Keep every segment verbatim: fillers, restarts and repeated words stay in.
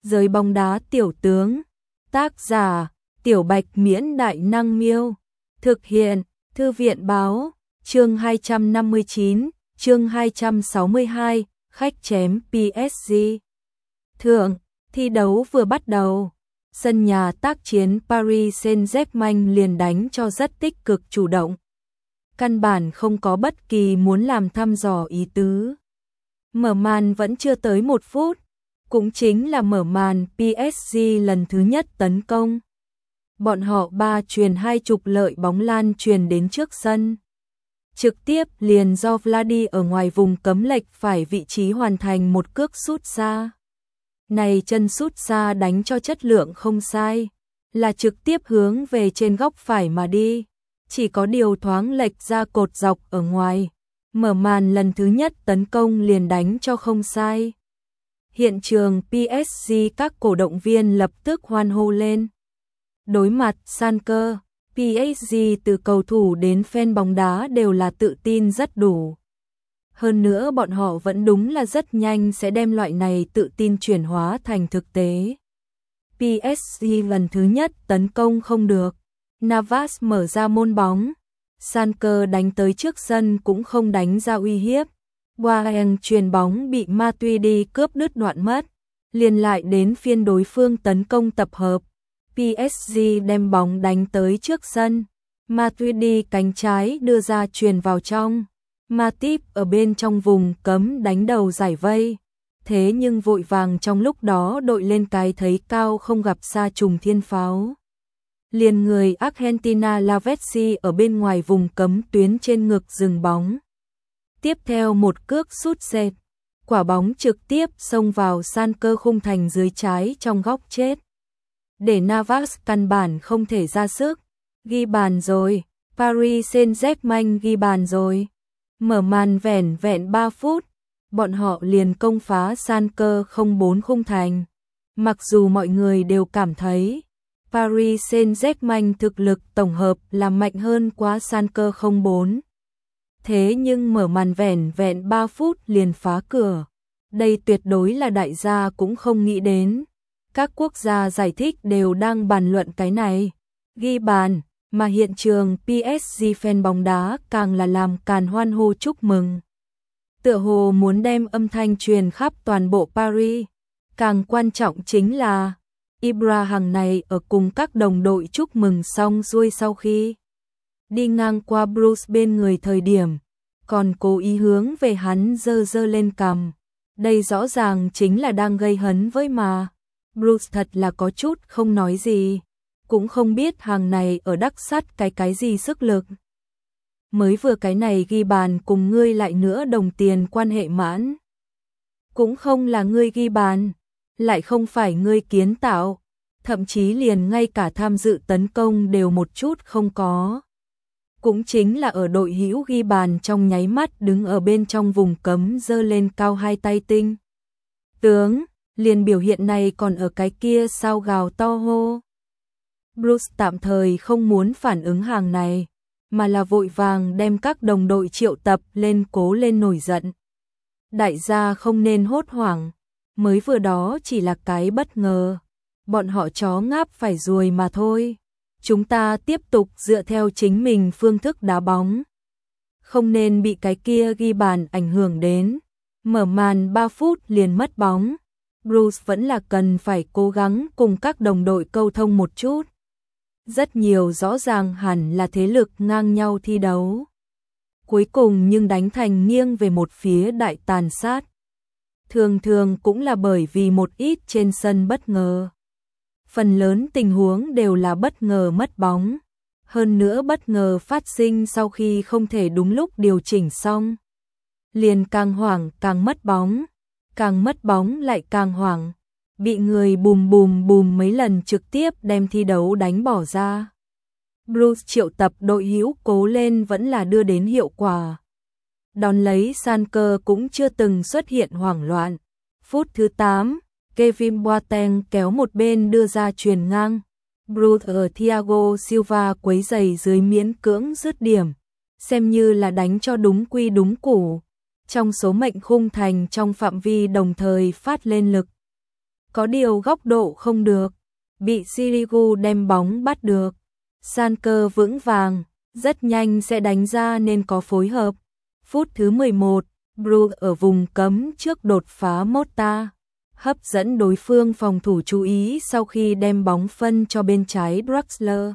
Giới bóng đá tiểu tướng. Tác giả, Tiểu Bạch Miễn Đại Năng Miêu. Thực hiện, Thư viện Báo. Chương hai trăm năm mươi chín, chương hai trăm sáu mươi hai, khách chém pê ét giê. Thượng, thi đấu vừa bắt đầu. Sân nhà tác chiến Paris Saint-Germain liền đánh cho rất tích cực chủ động. Căn bản không có bất kỳ muốn làm thăm dò ý tứ. Mở màn vẫn chưa tới một phút, cũng chính là mở màn pê ét giê lần thứ nhất tấn công. Bọn họ ba truyền hai trục lợi bóng lan truyền đến trước sân. Trực tiếp liền do Vladi ở ngoài vùng cấm lệch phải vị trí hoàn thành một cước sút xa. Này chân sút xa đánh cho chất lượng không sai, là trực tiếp hướng về trên góc phải mà đi. Chỉ có điều thoáng lệch ra cột dọc ở ngoài. Mở màn lần thứ nhất tấn công liền đánh cho không sai. Hiện trường pê ét giê các cổ động viên lập tức hoan hô lên. Đối mặt Schalke, pê ét giê từ cầu thủ đến fan bóng đá đều là tự tin rất đủ. Hơn nữa bọn họ vẫn đúng là rất nhanh sẽ đem loại này tự tin chuyển hóa thành thực tế. pê ét giê lần thứ nhất tấn công không được. Navas mở ra môn bóng. Schalke đánh tới trước sân cũng không đánh ra uy hiếp. Boateng truyền bóng bị Matuidi cướp đứt đoạn mất. Liền lại đến phiên đối phương tấn công tập hợp. pê ét giê đem bóng đánh tới trước sân. Matuidi cánh trái đưa ra truyền vào trong. Matip ở bên trong vùng cấm đánh đầu giải vây. Thế nhưng vội vàng trong lúc đó đội lên cái thấy cao không gặp xa trùng thiên pháo. Liền người Argentina Lavezzi ở bên ngoài vùng cấm tuyến trên ngực dừng bóng. Tiếp theo một cước sút xẹt, quả bóng trực tiếp xông vào Schalke khung thành dưới trái trong góc chết. Để Navas căn bản không thể ra sức, ghi bàn rồi, Paris Saint-Germain ghi bàn rồi. Mở màn vẻn vẹn ba phút, bọn họ liền công phá Schalke không bốn khung thành. Mặc dù mọi người đều cảm thấy Paris Saint-Germain thực lực tổng hợp là mạnh hơn quá Schalke không bốn. Thế nhưng mở màn vẻn vẹn ba phút liền phá cửa. Đây tuyệt đối là đại gia cũng không nghĩ đến. Các quốc gia giải thích đều đang bàn luận cái này. Ghi bàn, mà hiện trường pê ét giê fan bóng đá càng là làm càn hoan hô chúc mừng. Tựa hồ muốn đem âm thanh truyền khắp toàn bộ Paris. Càng quan trọng chính là Ibra hàng này ở cùng các đồng đội chúc mừng xong xuôi sau khi đi ngang qua Bruce bên người thời điểm, còn cố ý hướng về hắn giơ giơ lên cằm. Đây rõ ràng chính là đang gây hấn với mà. Bruce thật là có chút không nói gì, cũng không biết hàng này ở đắc sắt cái cái gì sức lực. Mới vừa cái này ghi bàn cùng ngươi lại nữa đồng tiền quan hệ mãn. Cũng không là ngươi ghi bàn, lại không phải ngươi kiến tạo, thậm chí liền ngay cả tham dự tấn công đều một chút không có. Cũng chính là ở đội hữu ghi bàn trong nháy mắt đứng ở bên trong vùng cấm giơ lên cao hai tay tinh. Tướng, liền biểu hiện này còn ở cái kia sao gào to hô. Bruce tạm thời không muốn phản ứng hàng này, mà là vội vàng đem các đồng đội triệu tập lên cố lên nổi giận. Đại gia không nên hốt hoảng, mới vừa đó chỉ là cái bất ngờ. Bọn họ chó ngáp phải ruồi mà thôi. Chúng ta tiếp tục dựa theo chính mình phương thức đá bóng. Không nên bị cái kia ghi bàn ảnh hưởng đến. Mở màn ba phút liền mất bóng. Bruce vẫn là cần phải cố gắng cùng các đồng đội câu thông một chút. Rất nhiều rõ ràng hẳn là thế lực ngang nhau thi đấu. Cuối cùng nhưng đánh thành nghiêng về một phía đại tàn sát. Thường thường cũng là bởi vì một ít trên sân bất ngờ. Phần lớn tình huống đều là bất ngờ mất bóng. Hơn nữa bất ngờ phát sinh sau khi không thể đúng lúc điều chỉnh xong. Liền càng hoảng càng mất bóng. Càng mất bóng lại càng hoảng. Bị người bùm bùm bùm mấy lần trực tiếp đem thi đấu đánh bỏ ra. Bruce triệu tập đội hữu cố lên vẫn là đưa đến hiệu quả. Đón lấy Schalke cũng chưa từng xuất hiện hoảng loạn. Phút thứ tám, Kevin Boateng kéo một bên đưa ra chuyền ngang. Bruce ở Thiago Silva quấy giày dưới miễn cưỡng dứt điểm. Xem như là đánh cho đúng quy đúng củ. Trong số mệnh khung thành trong phạm vi đồng thời phát lên lực. Có điều góc độ không được, bị Sirigu đem bóng bắt được. Sanker vững vàng, rất nhanh sẽ đánh ra nên có phối hợp. Phút thứ mười một, Bru ở vùng cấm trước đột phá Mota, hấp dẫn đối phương phòng thủ chú ý sau khi đem bóng phân cho bên trái Draxler.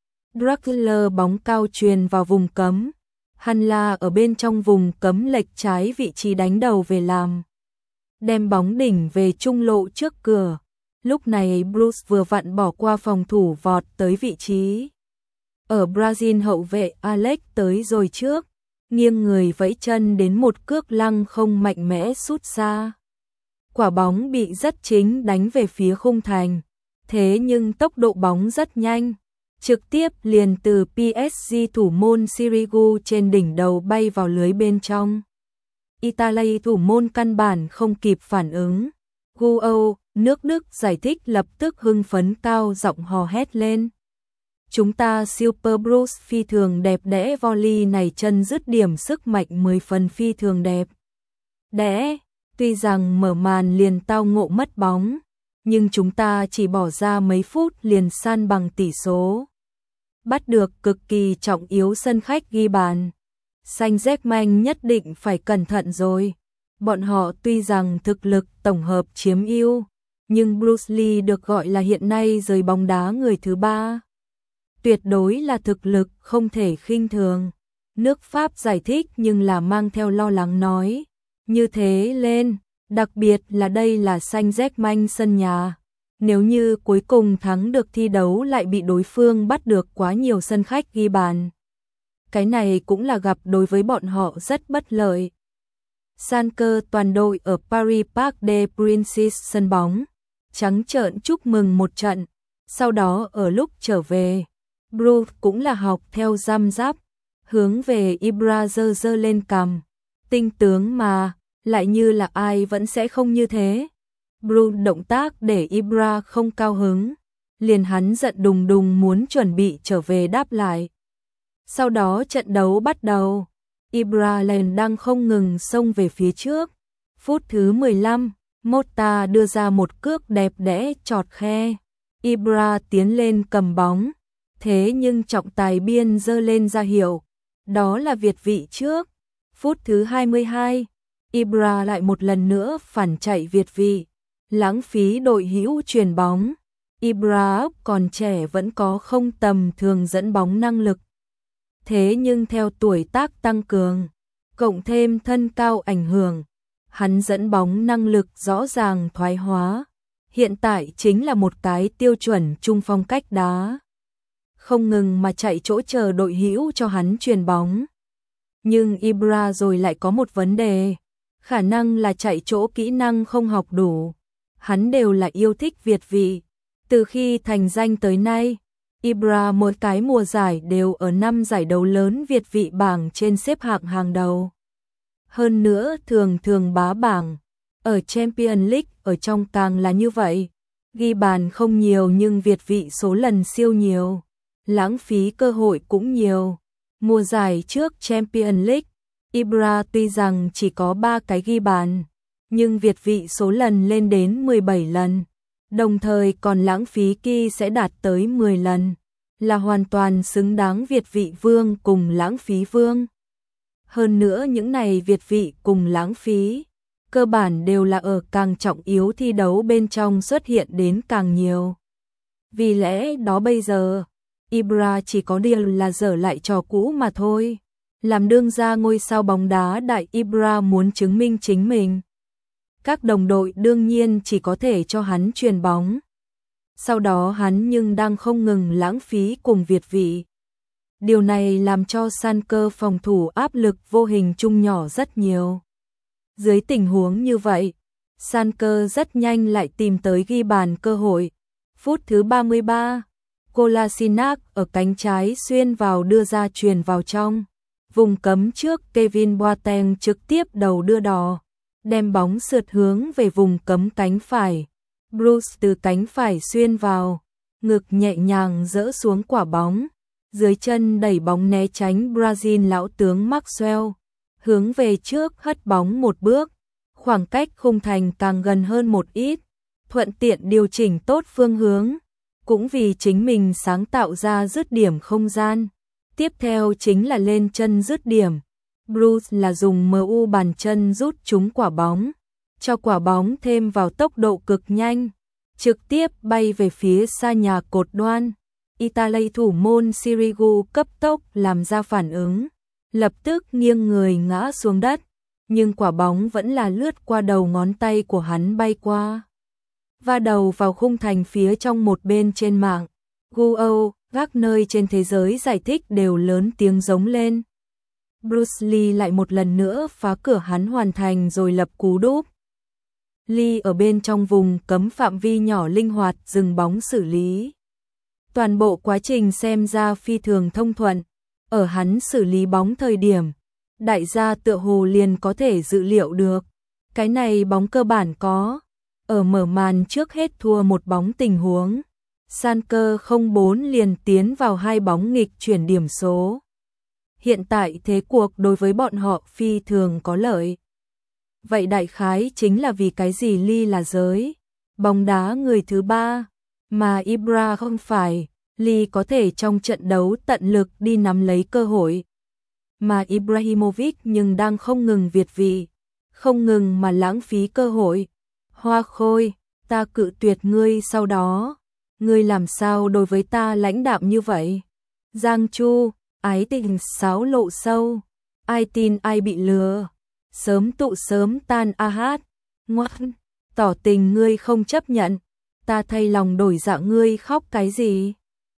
Draxler bóng cao truyền vào vùng cấm. Hanla ở bên trong vùng cấm lệch trái vị trí đánh đầu về làm. Đem bóng đỉnh về trung lộ trước cửa. Lúc này Bruce vừa vặn bỏ qua phòng thủ vọt tới vị trí. Ở Brazil hậu vệ Alex tới rồi trước. Nghiêng người vẫy chân đến một cước lăng không mạnh mẽ sút xa. Quả bóng bị rất chính đánh về phía khung thành. Thế nhưng tốc độ bóng rất nhanh. Trực tiếp liền từ pê ét giê thủ môn Sirigu trên đỉnh đầu bay vào lưới bên trong. Italy thủ môn căn bản không kịp phản ứng. Guo, nước Đức giải thích lập tức hưng phấn cao giọng hò hét lên. Chúng ta Super Bruce phi thường đẹp đẽ, volley này chân dứt điểm sức mạnh mười phần phi thường đẹp. Đẽ, tuy rằng mở màn liền tao ngộ mất bóng, nhưng chúng ta chỉ bỏ ra mấy phút liền san bằng tỷ số. Bắt được cực kỳ trọng yếu sân khách ghi bàn. Saint-Germain nhất định phải cẩn thận rồi. Bọn họ tuy rằng thực lực tổng hợp chiếm ưu, nhưng Bruce Lee được gọi là hiện nay giới bóng đá người thứ ba. Tuyệt đối là thực lực không thể khinh thường. Nước Pháp giải thích nhưng là mang theo lo lắng nói. Như thế lên, đặc biệt là đây là Saint-Germain sân nhà. Nếu như cuối cùng thắng được thi đấu lại bị đối phương bắt được quá nhiều sân khách ghi bàn. Cái này cũng là gặp đối với bọn họ rất bất lợi. Sanker toàn đội ở Paris Parc des Princes sân bóng. Trắng trợn chúc mừng một trận. Sau đó ở lúc trở về, Bruce cũng là học theo răm rắp. Hướng về Ibra giơ giơ lên cằm. Tinh tướng mà, lại như là ai vẫn sẽ không như thế. Bruce động tác để Ibra không cao hứng. Liền hắn giận đùng đùng muốn chuẩn bị trở về đáp lại. Sau đó trận đấu bắt đầu. Ibra liền đang không ngừng xông về phía trước. Phút thứ mười lăm, Mota đưa ra một cước đẹp đẽ chọt khe. Ibra tiến lên cầm bóng. Thế nhưng trọng tài biên giơ lên ra hiệu. Đó là việt vị trước. Phút thứ hai mươi hai, Ibra lại một lần nữa phản chạy việt vị. Lãng phí đội hữu chuyền bóng. Ibra còn trẻ vẫn có không tầm thường dẫn bóng năng lực. Thế nhưng theo tuổi tác tăng cường, cộng thêm thân cao ảnh hưởng, hắn dẫn bóng năng lực rõ ràng thoái hóa. Hiện tại chính là một cái tiêu chuẩn trung phong cách đá. Không ngừng mà chạy chỗ chờ đội hữu cho hắn chuyền bóng. Nhưng Ibra rồi lại có một vấn đề. Khả năng là chạy chỗ kỹ năng không học đủ. Hắn đều là yêu thích việt vị. Từ khi thành danh tới nay, Ibra mỗi cái mùa giải đều ở năm giải đấu lớn việt vị bảng trên xếp hạng hàng đầu. Hơn nữa thường thường bá bảng. Ở Champions League ở trong càng là như vậy. Ghi bàn không nhiều nhưng việt vị số lần siêu nhiều. Lãng phí cơ hội cũng nhiều. Mùa giải trước Champions League, Ibra tuy rằng chỉ có ba cái ghi bàn, nhưng việt vị số lần lên đến mười bảy lần. Đồng thời còn lãng phí kỳ sẽ đạt tới mười lần, là hoàn toàn xứng đáng việt vị vương cùng lãng phí vương. Hơn nữa những này việt vị cùng lãng phí, cơ bản đều là ở càng trọng yếu thi đấu bên trong xuất hiện đến càng nhiều. Vì lẽ đó bây giờ, Ibra chỉ có điều là dở lại trò cũ mà thôi. Làm đương gia ngôi sao bóng đá đại Ibra muốn chứng minh chính mình. Các đồng đội đương nhiên chỉ có thể cho hắn chuyền bóng. Sau đó hắn nhưng đang không ngừng lãng phí cùng việt vị. Điều này làm cho Sanker phòng thủ áp lực vô hình chung nhỏ rất nhiều. Dưới tình huống như vậy, Sanker rất nhanh lại tìm tới ghi bàn cơ hội. Phút thứ ba mươi ba, Kolasinac ở cánh trái xuyên vào đưa ra chuyền vào trong. Vùng cấm trước Kevin Boateng trực tiếp đầu đưa đò. Đem bóng sượt hướng về vùng cấm cánh phải. Bruce từ cánh phải xuyên vào. Ngực nhẹ nhàng dỡ xuống quả bóng. Dưới chân đẩy bóng né tránh Brazil lão tướng Maxwell. Hướng về trước hất bóng một bước. Khoảng cách khung thành càng gần hơn một ít. thuận tiện điều chỉnh tốt phương hướng, cũng vì chính mình sáng tạo ra dứt điểm không gian. Tiếp theo chính là lên chân dứt điểm. Bruce là dùng em u bàn chân rút trúng quả bóng, cho quả bóng thêm vào tốc độ cực nhanh, trực tiếp bay về phía xa nhà cột đoan. Italy thủ môn Sirigu cấp tốc làm ra phản ứng, lập tức nghiêng người ngã xuống đất, nhưng quả bóng vẫn là lướt qua đầu ngón tay của hắn bay qua, va đầu vào khung thành phía trong một bên trên mạng. Guo, các nơi trên thế giới giải thích đều lớn tiếng giống lên. Bruce Lee lại một lần nữa phá cửa hắn hoàn thành rồi lập cú đúp. Lee ở bên trong vùng cấm phạm vi nhỏ linh hoạt dừng bóng xử lý. Toàn bộ quá trình xem ra phi thường thông thuận. Ở hắn xử lý bóng thời điểm, đại gia tựa hồ liền có thể dự liệu được. Cái này bóng cơ bản có. Ở mở màn trước hết thua một bóng tình huống. San cơ không bốn liền tiến vào hai bóng nghịch chuyển điểm số. Hiện tại thế cuộc đối với bọn họ phi thường có lợi. Vậy đại khái chính là vì cái gì Lee là giới bóng đá người thứ ba, mà Ibra không phải. Lee có thể trong trận đấu tận lực đi nắm lấy cơ hội, mà Ibrahimovic nhưng đang không ngừng việt vị, không ngừng mà lãng phí cơ hội. Hoa Khôi, ta cự tuyệt ngươi sau đó. Ngươi làm sao đối với ta lãnh đạm như vậy? Giang Chu, ái tình sáo lộ sâu. Ai tin ai bị lừa. Sớm tụ sớm tan a hát. Ngoan, tỏ tình ngươi không chấp nhận. Ta thay lòng đổi dạ ngươi khóc cái gì?